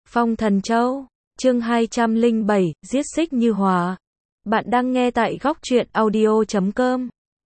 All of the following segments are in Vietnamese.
Phong Thần Châu, chương 207, giết Xích Như Hỏa. Bạn đang nghe tại góc truyện audio.com.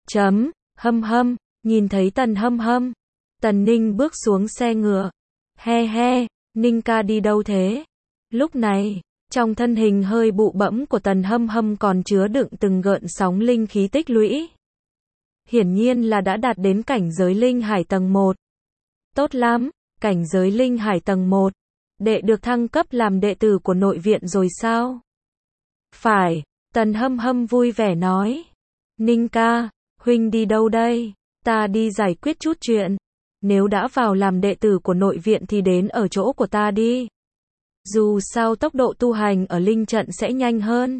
Nhìn thấy Tần Hâm Hâm. Tần Ninh bước xuống xe ngựa. He, Ninh ca đi đâu thế? Lúc này, trong thân hình hơi bụ bẫm của Tần Hâm Hâm còn chứa đựng từng gợn sóng linh khí tích lũy. Hiển nhiên là đã đạt đến cảnh giới linh hải tầng 1. Tốt lắm, cảnh giới linh hải tầng 1. Đệ được thăng cấp làm đệ tử của nội viện rồi sao? Phải, Tần Hâm Hâm vui vẻ nói. Ninh ca, huynh đi đâu đây? Ta đi giải quyết chút chuyện. Nếu đã vào làm đệ tử của nội viện thì đến ở chỗ của ta đi. Dù sao tốc độ tu hành ở linh trận sẽ nhanh hơn.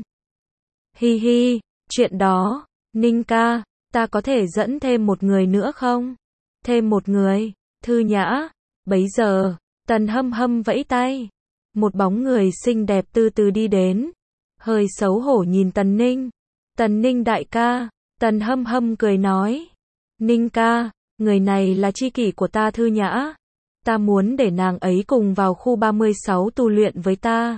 Hi, chuyện đó, Ninh ca, ta có thể dẫn thêm một người nữa không? Thêm một người, Thư Nhã. Bấy giờ, Tần Hâm Hâm vẫy tay. Một bóng người xinh đẹp từ từ đi đến. Hơi xấu hổ nhìn Tần Ninh. Tần Ninh đại ca, Tần Hâm Hâm cười nói. Ninh ca, người này là tri kỷ của ta Thư Nhã. Ta muốn để nàng ấy cùng vào khu 36 tu luyện với ta.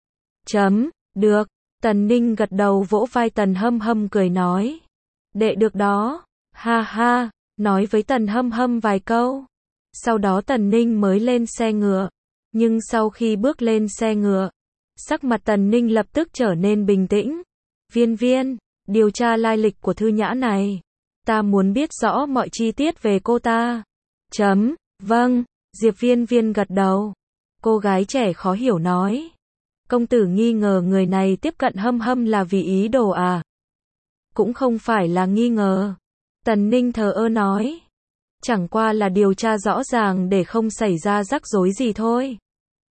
Được, Tần Ninh gật đầu vỗ vai Tần Hâm Hâm cười nói. Đệ được đó, ha, nói với Tần Hâm Hâm vài câu. Sau đó Tần Ninh mới lên xe ngựa. Nhưng sau khi bước lên xe ngựa, sắc mặt Tần Ninh lập tức trở nên bình tĩnh. Viên, điều tra lai lịch của Thư Nhã này. Ta muốn biết rõ mọi chi tiết về cô ta. Vâng, Diệp Viên gật đầu. Cô gái trẻ khó hiểu nói. Công tử nghi ngờ người này tiếp cận Hâm Hâm là vì ý đồ à? Cũng không phải là nghi ngờ. Tần Ninh thờ ơ nói. Chẳng qua là điều tra rõ ràng để không xảy ra rắc rối gì thôi.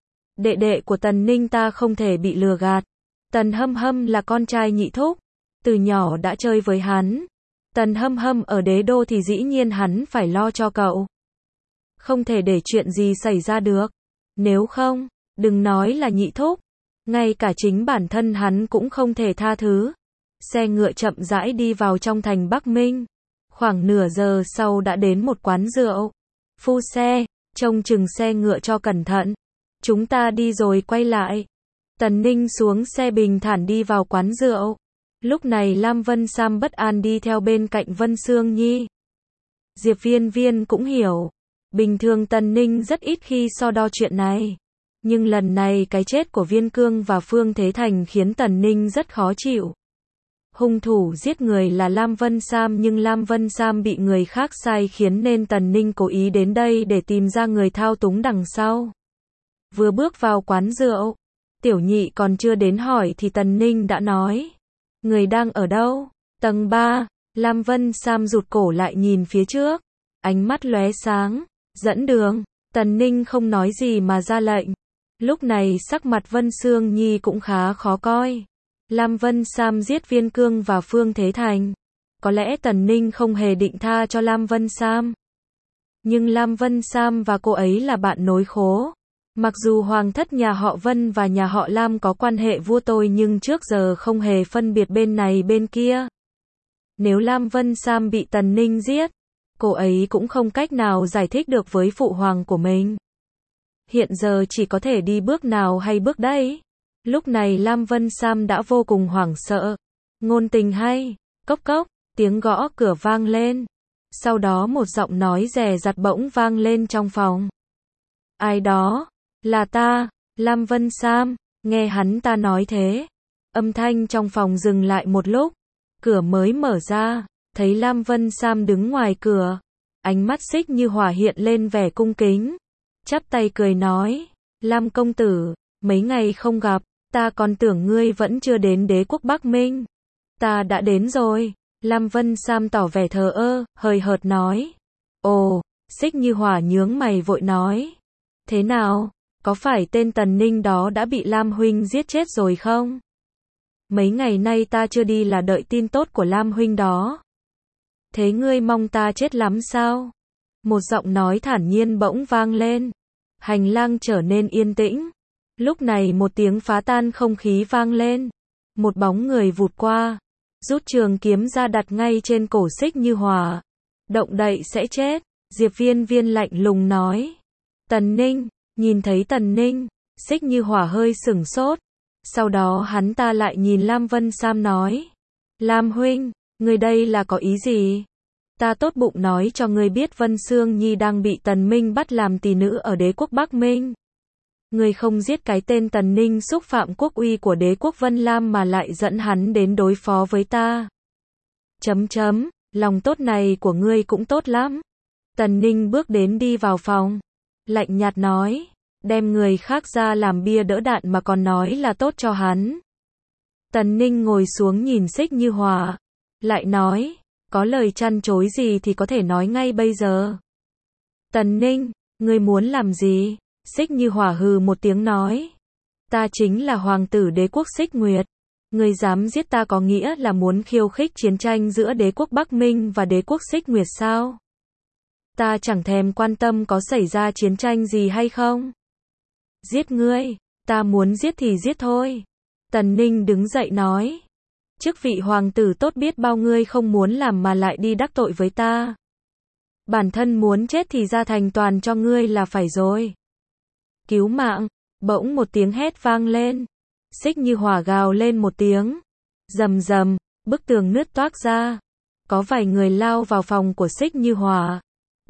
Đệ của Tần Ninh ta không thể bị lừa gạt. Tần Hâm Hâm là con trai nhị thúc. Từ nhỏ đã chơi với hắn. Tần Hâm Hâm ở đế đô thì dĩ nhiên hắn phải lo cho cậu. Không thể để chuyện gì xảy ra được. Nếu không, đừng nói là nhị thúc. Ngay cả chính bản thân hắn cũng không thể tha thứ. Xe ngựa chậm rãi đi vào trong thành Bắc Minh. Khoảng nửa giờ sau đã đến một quán rượu. Phu xe, trông chừng xe ngựa cho cẩn thận. Chúng ta đi rồi quay lại. Tần Ninh xuống xe bình thản đi vào quán rượu. Lúc này Lam Vân Sam bất an đi theo bên cạnh Vân Sương Nhi. Diệp Viên cũng hiểu. Bình thường Tần Ninh rất ít khi so đo chuyện này. Nhưng lần này cái chết của Viên Cương và Phương Thế Thành khiến Tần Ninh rất khó chịu. Hung thủ giết người là Lam Vân Sam nhưng Lam Vân Sam bị người khác sai khiến nên Tần Ninh cố ý đến đây để tìm ra người thao túng đằng sau. Vừa bước vào quán rượu, Tiểu Nhị còn chưa đến hỏi thì Tần Ninh đã nói. Người đang ở đâu? Tầng 3, Lam Vân Sam rụt cổ lại nhìn phía trước. Ánh mắt lóe sáng, dẫn đường. Tần Ninh không nói gì mà ra lệnh. Lúc này sắc mặt Vân Sương Nhi cũng khá khó coi. Lam Vân Sam giết Viên Cương và Phương Thế Thành. Có lẽ Tần Ninh không hề định tha cho Lam Vân Sam. Nhưng Lam Vân Sam và cô ấy là bạn nối khố. Mặc dù hoàng thất nhà họ Vân và nhà họ Lam có quan hệ vua tôi nhưng trước giờ không hề phân biệt bên này bên kia. Nếu Lam Vân Sam bị Tần Ninh giết, cô ấy cũng không cách nào giải thích được với phụ hoàng của mình. Hiện giờ chỉ có thể đi bước nào hay bước đấy. Lúc này Lam Vân Sam đã vô cùng hoảng sợ. Ngôn tình hay, cốc, tiếng gõ cửa vang lên. Sau đó một giọng nói dè dặt bỗng vang lên trong phòng. Ai đó? Là ta, Lam Vân Sam. Nghe hắn ta nói thế. Âm thanh trong phòng dừng lại một lúc. Cửa mới mở ra, thấy Lam Vân Sam đứng ngoài cửa. Ánh mắt Xích Như Hỏa hiện lên vẻ cung kính. Chắp tay cười nói. Lam công tử, mấy ngày không gặp. Ta còn tưởng ngươi vẫn chưa đến đế quốc Bắc Minh. Ta đã đến rồi. Lam Vân Sam tỏ vẻ thờ ơ, hời hợt nói. Ồ, Xích Như Hỏa nhướng mày vội nói. Thế nào, có phải tên Tần Ninh đó đã bị Lam huynh giết chết rồi không? Mấy ngày nay ta chưa đi là đợi tin tốt của Lam huynh đó. Thế ngươi mong ta chết lắm sao? Một giọng nói thản nhiên bỗng vang lên. Hành lang trở nên yên tĩnh. Lúc này một tiếng phá tan không khí vang lên. Một bóng người vụt qua. Rút trường kiếm ra đặt ngay trên cổ Xích Như Hỏa. Động đậy sẽ chết. Diệp Viên lạnh lùng nói. Tần Ninh, nhìn thấy Tần Ninh. Xích Như Hỏa hơi sửng sốt. Sau đó hắn ta lại nhìn Lam Vân Sam nói. Lam huynh, người đây là có ý gì? Ta tốt bụng nói cho ngươi biết Vân Sương Nhi đang bị Tần Minh bắt làm tỷ nữ ở đế quốc Bắc Minh. Ngươi không giết cái tên Tần Ninh xúc phạm quốc uy của đế quốc Vân Lam mà lại dẫn hắn đến đối phó với ta. Lòng tốt này của ngươi cũng tốt lắm. Tần Ninh bước đến đi vào phòng. Lạnh nhạt nói. Đem người khác ra làm bia đỡ đạn mà còn nói là tốt cho hắn. Tần Ninh ngồi xuống nhìn Xích Như Hỏa. Lại nói. Có lời trăn trối gì thì có thể nói ngay bây giờ. Tần Ninh, ngươi muốn làm gì? Xích Như Hỏa hừ một tiếng nói. Ta chính là hoàng tử đế quốc Xích Nguyệt. Ngươi dám giết ta có nghĩa là muốn khiêu khích chiến tranh giữa đế quốc Bắc Minh và đế quốc Xích Nguyệt sao? Ta chẳng thèm quan tâm có xảy ra chiến tranh gì hay không. Giết ngươi, ta muốn giết thì giết thôi. Tần Ninh đứng dậy nói. Chức vị hoàng tử tốt biết bao ngươi không muốn làm mà lại đi đắc tội với ta. Bản thân muốn chết thì ra thành toàn cho ngươi là phải rồi. Cứu mạng, bỗng một tiếng hét vang lên. Xích Như Hỏa gào lên một tiếng. Rầm rầm, bức tường nứt toác ra. Có vài người lao vào phòng của Xích Như Hỏa.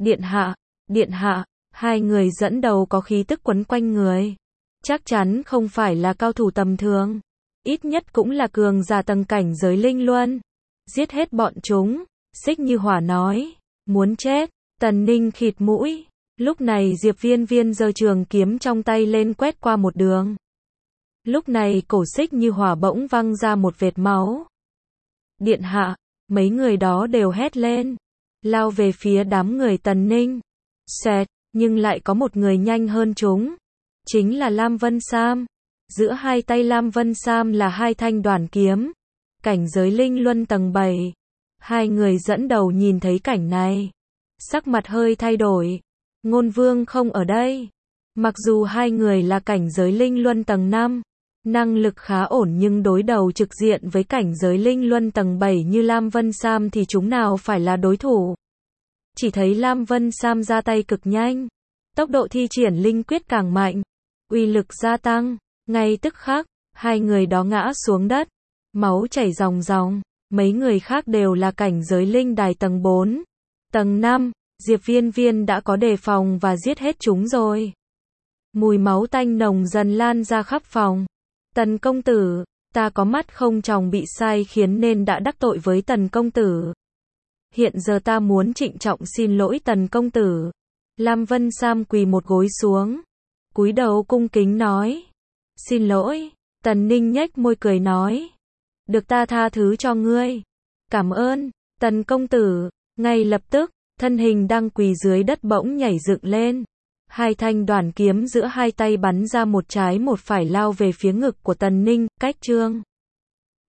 Điện hạ, hai người dẫn đầu có khí tức quấn quanh người. Chắc chắn không phải là cao thủ tầm thường. Ít nhất cũng là cường giả tầng cảnh giới linh luân. Giết hết bọn chúng. Xích Như Hỏa nói. Muốn chết. Tần Ninh khịt mũi. Lúc này Diệp Viên Viên giơ trường kiếm trong tay lên quét qua một đường. Lúc này cổ Xích Như Hỏa bỗng văng ra một vệt máu. Điện hạ, mấy người đó đều hét lên. Lao về phía đám người Tần Ninh. Xẹt, nhưng lại có một người nhanh hơn chúng. Chính là Lam Vân Sam. Giữa hai tay Lam Vân Sam là hai thanh đoản kiếm. Cảnh giới linh luân tầng 7. Hai người dẫn đầu nhìn thấy cảnh này. Sắc mặt hơi thay đổi. Ngôn Vương không ở đây. Mặc dù hai người là cảnh giới linh luân tầng 5. Năng lực khá ổn nhưng đối đầu trực diện với cảnh giới linh luân tầng 7 như Lam Vân Sam thì chúng nào phải là đối thủ. Chỉ thấy Lam Vân Sam ra tay cực nhanh. Tốc độ thi triển linh quyết càng mạnh. Uy lực gia tăng. Ngay tức khắc, hai người đó ngã xuống đất. Máu chảy ròng ròng. Mấy người khác đều là cảnh giới linh đài tầng 4. Tầng 5, Diệp Viên Viên đã có đề phòng và giết hết chúng rồi. Mùi máu tanh nồng dần lan ra khắp phòng. Tần công tử, ta có mắt không tròng bị sai khiến nên đã đắc tội với Tần công tử. Hiện giờ ta muốn trịnh trọng xin lỗi Tần công tử. Lam Vân Sam quỳ một gối xuống. Cúi đầu cung kính nói. Xin lỗi. Tần Ninh nhếch môi cười nói. Được ta tha thứ cho ngươi. Cảm ơn, Tần công tử. Ngay lập tức, thân hình đang quỳ dưới đất bỗng nhảy dựng lên. Hai thanh đoản kiếm giữa hai tay bắn ra một trái một phải lao về phía ngực của Tần Ninh, cách chương.